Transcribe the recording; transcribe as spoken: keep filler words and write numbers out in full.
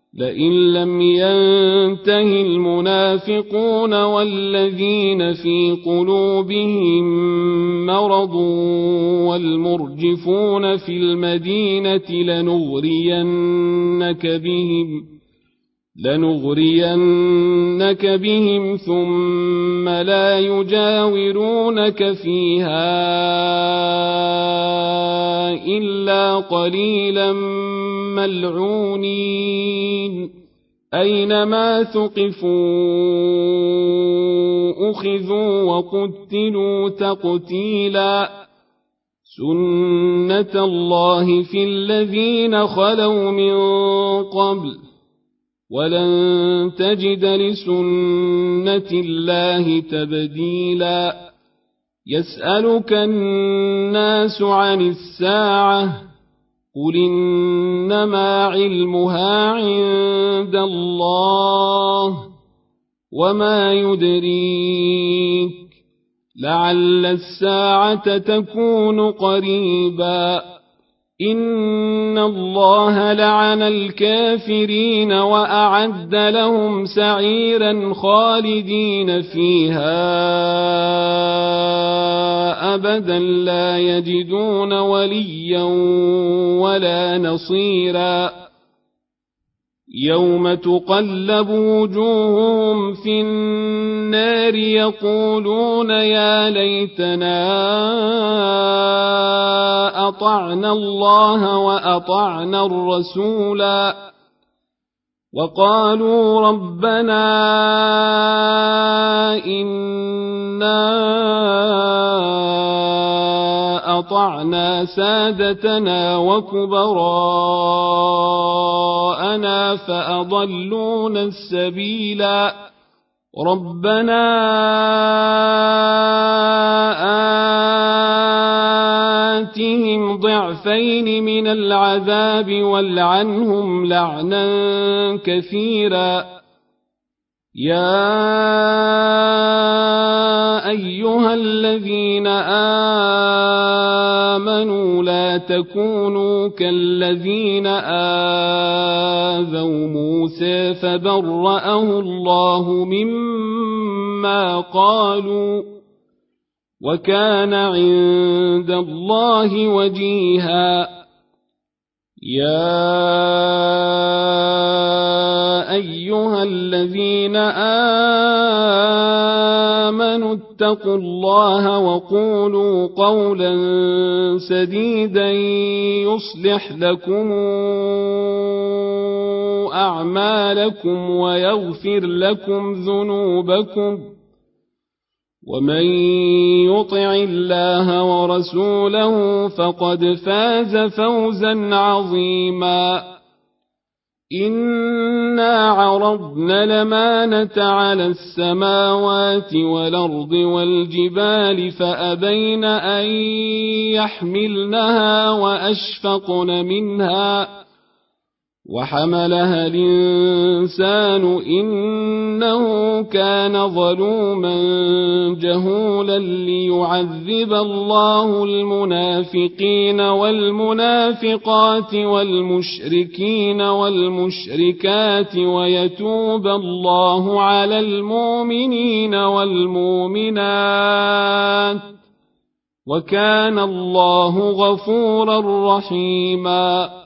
لئن لم ينته المنافقون والذين في قلوبهم مرض والمرجفون في المدينة لنغرينك بهم لنغرينك بهم ثم لا يجاورونك فيها إلا قليلا ملعونين أينما ثقفوا أخذوا وقتلوا تقتيلا سنة الله في الذين خلوا من قبل ولن تجد لسنة الله تبديلا يسألك الناس عن الساعة قل إنما علمها عند الله وما يدريك لعل الساعة تكون قريبا إن الله لعن الكافرين وأعد لهم سعيرا خالدين فيها أبدا لا يجدون وليا ولا نصيرا يوم تقلب وجوههم في النار يقولون يا ليتنا أطعنا الله وأطعنا الرسولا وقالوا ربنا إنا أطعنا سادتنا وكبراءنا فأضلونا السبيلا ربنا آتهم ضعفين من العذاب والعنهم لعنا كثيرا يا أيها الذين آمنوا لا تكونوا كالذين آذوا موسى فبرأه الله مما قالوا وكان عند الله وجيها يا أيها الذين آمنوا اتقوا الله وقولوا قولا سديدا يصلح لكم أعمالكم ويغفر لكم ذنوبكم ومن يطع الله ورسوله فقد فاز فوزا عظيما إنا عرضنا الأمانة على السماوات والأرض والجبال فأبين أن يحملنها وأشفقن منها وحملها الإنسان إنه كان ظلوما جهولا ليعذب الله المنافقين والمنافقات والمشركين والمشركات ويتوب الله على المؤمنين والمؤمنات وكان الله غفورا رحيما